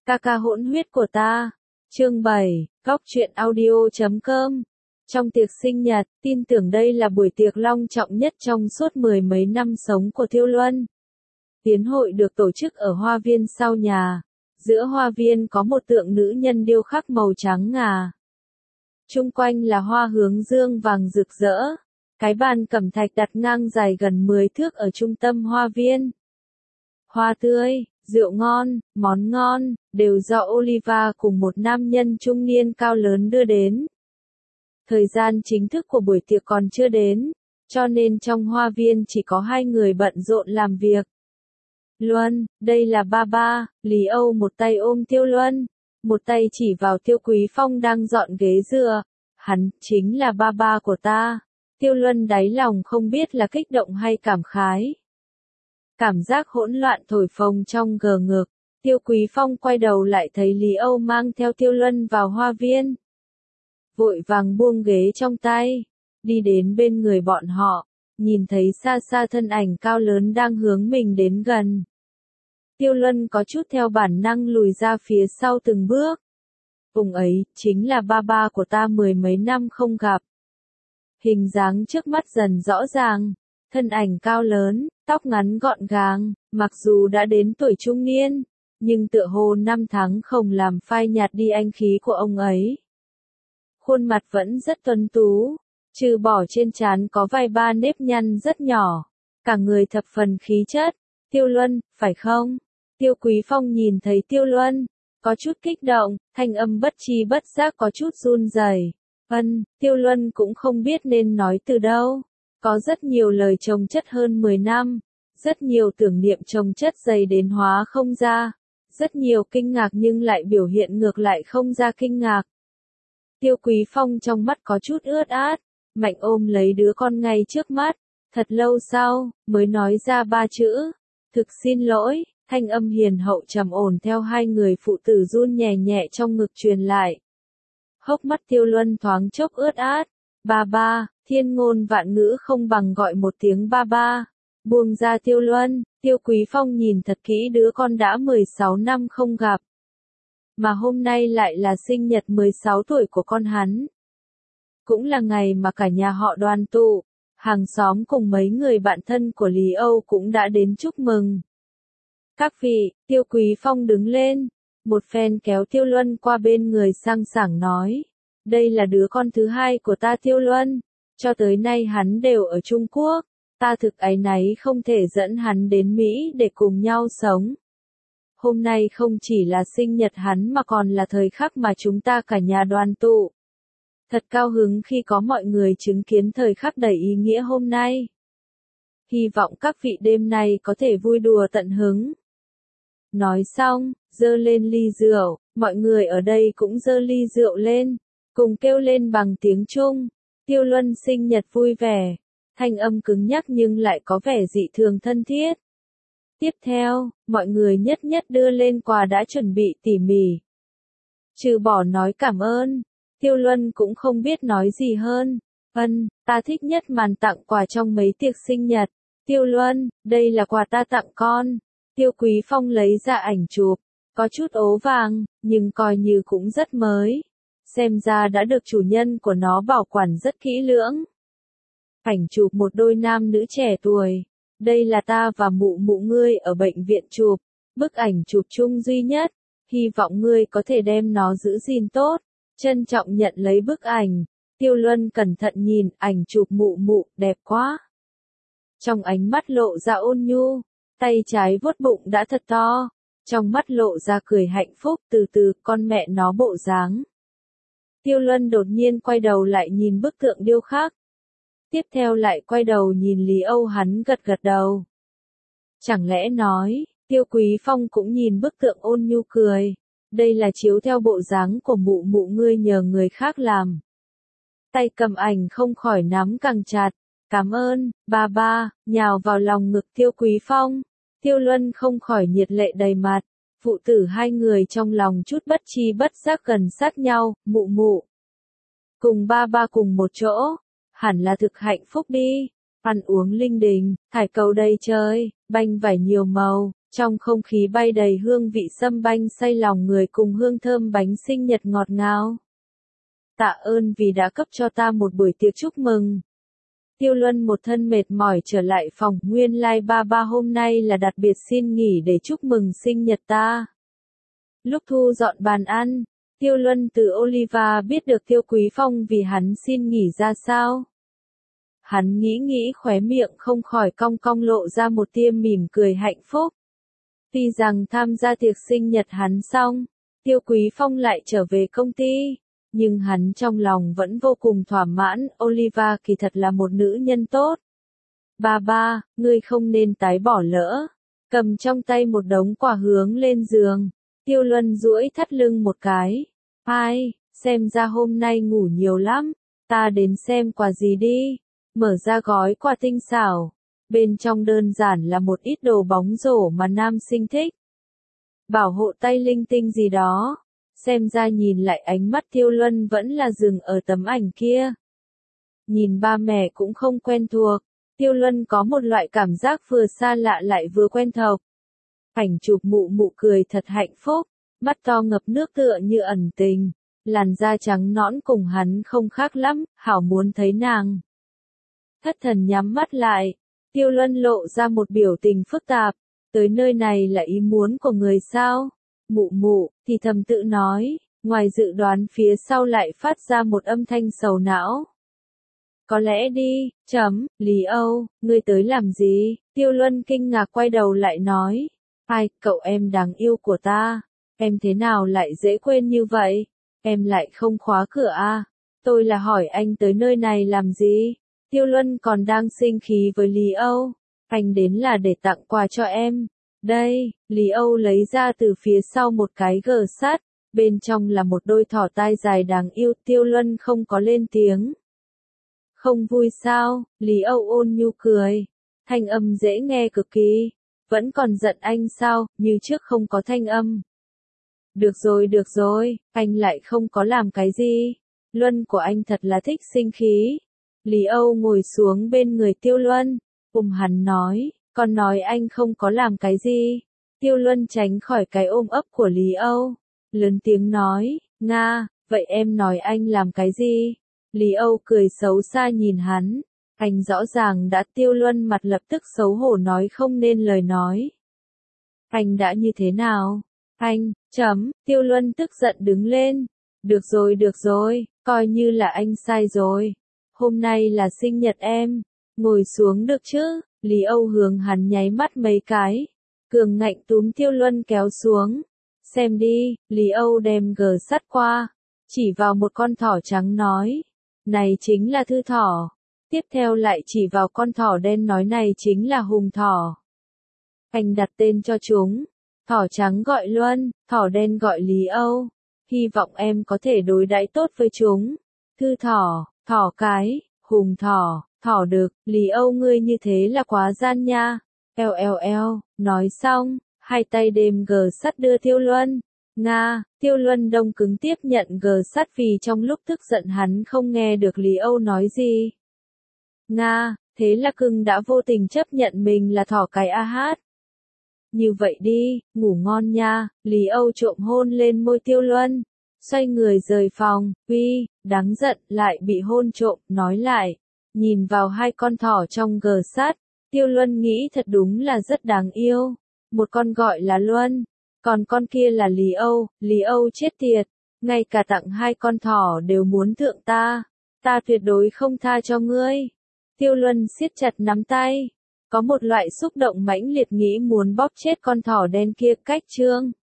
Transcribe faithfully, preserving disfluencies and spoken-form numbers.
Ca ca hỗn huyết của ta. Chương bảy, góc truyện audio chấm com. Trong tiệc sinh nhật, tin tưởng đây là buổi tiệc long trọng nhất trong suốt mười mấy năm sống của Tiêu Luân. Tiến hội được tổ chức ở hoa viên sau nhà. Giữa hoa viên có một tượng nữ nhân điêu khắc màu trắng ngà. Chung quanh là hoa hướng dương vàng rực rỡ. Cái bàn cẩm thạch đặt ngang dài gần mười thước ở trung tâm hoa viên. Hoa tươi, rượu ngon, món ngon, đều do Oliva cùng một nam nhân trung niên cao lớn đưa đến. Thời gian chính thức của buổi tiệc còn chưa đến, cho nên trong hoa viên chỉ có hai người bận rộn làm việc. Luân, đây là ba ba, Lý Âu một tay ôm Tiêu Luân, một tay chỉ vào Tiêu Quý Phong đang dọn ghế dựa. Hắn, chính là ba ba của ta. Tiêu Luân đáy lòng không biết là kích động hay cảm khái. Cảm giác hỗn loạn thổi phồng trong gờ ngực. Tiêu Quý Phong quay đầu lại thấy Lý Âu mang theo Tiêu Luân vào hoa viên. Vội vàng buông ghế trong tay, đi đến bên người bọn họ, nhìn thấy xa xa thân ảnh cao lớn đang hướng mình đến gần. Tiêu Luân có chút theo bản năng lùi ra phía sau từng bước. Ông ấy, chính là ba ba của ta mười mấy năm không gặp. Hình dáng trước mắt dần rõ ràng, thân ảnh cao lớn, tóc ngắn gọn gàng, mặc dù đã đến tuổi trung niên, nhưng tựa hồ năm tháng không làm phai nhạt đi anh khí của ông ấy. Khuôn mặt vẫn rất tuấn tú, trừ bỏ trên trán có vài ba nếp nhăn rất nhỏ, cả người thập phần khí chất. Tiêu Luân, phải không? Tiêu Quý Phong nhìn thấy Tiêu Luân, có chút kích động, thanh âm bất tri bất giác có chút run rẩy. Ân, Tiêu Luân cũng không biết nên nói từ đâu. Có rất nhiều lời chồng chất hơn mười năm, rất nhiều tưởng niệm chồng chất dày đến hóa không ra, rất nhiều kinh ngạc nhưng lại biểu hiện ngược lại không ra kinh ngạc. Tiêu Quý Phong trong mắt có chút ướt át, mạnh ôm lấy đứa con ngay trước mắt, thật lâu sau, mới nói ra ba chữ, thực xin lỗi, thanh âm hiền hậu trầm ổn theo hai người phụ tử run nhẹ nhẹ trong ngực truyền lại. Hốc mắt Tiêu Luân thoáng chốc ướt át, ba ba, thiên ngôn vạn ngữ không bằng gọi một tiếng ba ba. Buông ra Tiêu Luân, Tiêu Quý Phong nhìn thật kỹ đứa con đã mười sáu năm không gặp. Mà hôm nay lại là sinh nhật mười sáu tuổi của con hắn. Cũng là ngày mà cả nhà họ đoàn tụ, hàng xóm cùng mấy người bạn thân của Lý Âu cũng đã đến chúc mừng. Các vị, Tiêu Quý Phong đứng lên, một phen kéo Tiêu Luân qua bên người sang sảng nói, đây là đứa con thứ hai của ta Tiêu Luân, cho tới nay hắn đều ở Trung Quốc, ta thực áy náy không thể dẫn hắn đến Mỹ để cùng nhau sống. Hôm nay không chỉ là sinh nhật hắn mà còn là thời khắc mà chúng ta cả nhà đoàn tụ. Thật cao hứng khi có mọi người chứng kiến thời khắc đầy ý nghĩa hôm nay. Hy vọng các vị đêm nay có thể vui đùa tận hứng. Nói xong, giơ lên ly rượu, mọi người ở đây cũng giơ ly rượu lên, cùng kêu lên bằng tiếng Trung. Tiêu Luân sinh nhật vui vẻ, thanh âm cứng nhắc nhưng lại có vẻ dị thường thân thiết. Tiếp theo, mọi người nhất nhất đưa lên quà đã chuẩn bị tỉ mỉ. Trừ bỏ nói cảm ơn, Tiêu Luân cũng không biết nói gì hơn. Ân, ta thích nhất màn tặng quà trong mấy tiệc sinh nhật. Tiêu Luân, đây là quà ta tặng con. Tiêu Quý Phong lấy ra ảnh chụp, có chút ố vàng, nhưng coi như cũng rất mới. Xem ra đã được chủ nhân của nó bảo quản rất kỹ lưỡng. Ảnh chụp một đôi nam nữ trẻ tuổi. Đây là ta và mụ mụ ngươi ở bệnh viện chụp, bức ảnh chụp chung duy nhất, hy vọng ngươi có thể đem nó giữ gìn tốt, trân trọng nhận lấy bức ảnh. Tiêu Luân cẩn thận nhìn ảnh chụp mụ mụ, đẹp quá. Trong ánh mắt lộ ra ôn nhu, tay trái vuốt bụng đã thật to, trong mắt lộ ra cười hạnh phúc, từ từ, con mẹ nó bộ dáng. Tiêu Luân đột nhiên quay đầu lại nhìn bức tượng điêu khắc. Tiếp theo lại quay đầu nhìn Lý Âu, hắn gật gật đầu. Chẳng lẽ nói, Tiêu Quý Phong cũng nhìn bức tượng ôn nhu cười. Đây là chiếu theo bộ dáng của mụ mụ ngươi nhờ người khác làm. Tay cầm ảnh không khỏi nắm càng chặt. Cảm ơn, ba ba, nhào vào lòng ngực Tiêu Quý Phong. Tiêu Luân không khỏi nhiệt lệ đầy mặt. Phụ tử hai người trong lòng chút bất chi bất giác gần sát nhau, mụ mụ. Cùng ba ba cùng một chỗ. Hẳn là thực hạnh phúc đi, ăn uống linh đình, thải cầu đầy trời, banh vải nhiều màu, Trong không khí bay đầy hương vị sâm banh say lòng người cùng hương thơm bánh sinh nhật ngọt ngào. Tạ ơn vì đã cấp cho ta một buổi tiệc chúc mừng. Tiêu Luân một thân mệt mỏi trở lại phòng, nguyên lai like ba ba hôm nay là đặc biệt xin nghỉ để chúc mừng sinh nhật ta. Lúc thu dọn bàn ăn, Tiêu Luân từ Oliva biết được Tiêu Quý Phong vì hắn xin nghỉ ra sao. Hắn nghĩ nghĩ khóe miệng không khỏi cong cong lộ ra một tia mỉm cười hạnh phúc. Tuy rằng tham gia tiệc sinh nhật hắn xong, Tiêu Quý Phong lại trở về công ty, nhưng hắn trong lòng vẫn vô cùng thỏa mãn, Oliva kỳ thật là một nữ nhân tốt. Ba ba, ngươi không nên tái bỏ lỡ. Cầm trong tay một đống quả hướng lên giường, Tiêu Luân duỗi thắt lưng một cái. Ai, xem ra hôm nay ngủ nhiều lắm, ta đến xem quà gì đi. Mở ra gói quà tinh xảo, bên trong đơn giản là một ít đồ bóng rổ mà nam sinh thích. Bảo hộ tay linh tinh gì đó. Xem ra nhìn lại ánh mắt Tiêu Luân vẫn là dừng ở tấm ảnh kia. Nhìn ba mẹ cũng không quen thuộc, Tiêu Luân có một loại cảm giác vừa xa lạ lại vừa quen thuộc. Ảnh chụp mụ mụ cười thật hạnh phúc, mắt to ngập nước tựa như ẩn tình, làn da trắng nõn cùng hắn không khác lắm, hảo muốn thấy nàng. Thất thần nhắm mắt lại, Tiêu Luân lộ ra một biểu tình phức tạp, tới nơi này là ý muốn của người sao? Mụ mụ, thì thầm tự nói, ngoài dự đoán phía sau lại phát ra một âm thanh sầu não. Có lẽ đi, chấm, Lý Âu, ngươi tới làm gì? Tiêu Luân kinh ngạc quay đầu lại nói, ai, cậu em đáng yêu của ta, em thế nào lại dễ quên như vậy? Em lại không khóa cửa à? Tôi là hỏi anh tới nơi này làm gì? Tiêu Luân còn đang sinh khí với Lý Âu, anh đến là để tặng quà cho em. Đây, Lý Âu lấy ra từ phía sau một cái gờ sắt, bên trong là một đôi thỏ tai dài đáng yêu, Tiêu Luân không có lên tiếng. Không vui sao, Lý Âu ôn nhu cười, thanh âm dễ nghe cực kỳ, vẫn còn giận anh sao, như trước không có thanh âm. Được rồi được rồi, anh lại không có làm cái gì, Luân của anh thật là thích sinh khí. Lý Âu ngồi xuống bên người Tiêu Luân, ôm hắn nói. Còn nói anh không có làm cái gì. Tiêu Luân tránh khỏi cái ôm ấp của Lý Âu. Lớn tiếng nói, Nga, vậy em nói anh làm cái gì? Lý Âu cười xấu xa nhìn hắn. Anh rõ ràng đã Tiêu Luân mặt lập tức xấu hổ nói không nên lời nói. Anh đã như thế nào? Anh, chấm, Tiêu Luân tức giận đứng lên. Được rồi được rồi, coi như là anh sai rồi. Hôm nay là sinh nhật em. Ngồi xuống được chứ? Lý Âu hướng hắn nháy mắt mấy cái. Cường ngạnh túm Tiêu Luân kéo xuống. Xem đi, Lý Âu đem gờ sắt qua. Chỉ vào một con thỏ trắng nói. Này chính là thư thỏ. Tiếp theo lại chỉ vào con thỏ đen nói này chính là hùng thỏ. Anh đặt tên cho chúng. Thỏ trắng gọi Luân, thỏ đen gọi Lý Âu. Hy vọng em có thể đối đãi tốt với chúng. Thư thỏ, thỏ cái, hùng thỏ. Thỏ được, Lý Âu ngươi như thế là quá gian nha. Eo eo eo, nói xong, hai tay đêm gờ sắt đưa Tiêu Luân. Nga, Tiêu Luân đông cứng tiếp nhận gờ sắt vì trong lúc tức giận hắn không nghe được Lý Âu nói gì. Nga, thế là cưng đã vô tình chấp nhận mình là thỏ cái a hát. Như vậy đi, ngủ ngon nha, Lý Âu trộm hôn lên môi Tiêu Luân. Xoay người rời phòng, uy, đáng giận, lại bị hôn trộm, nói lại. Nhìn vào hai con thỏ trong gờ sắt, Tiêu Luân nghĩ thật đúng là rất đáng yêu. Một con gọi là Luân, còn con kia là Lý Âu, Lý Âu chết tiệt, ngay cả tặng hai con thỏ đều muốn thượng ta, ta tuyệt đối không tha cho ngươi. Tiêu Luân siết chặt nắm tay, có một loại xúc động mãnh liệt nghĩ muốn bóp chết con thỏ đen kia cách trương.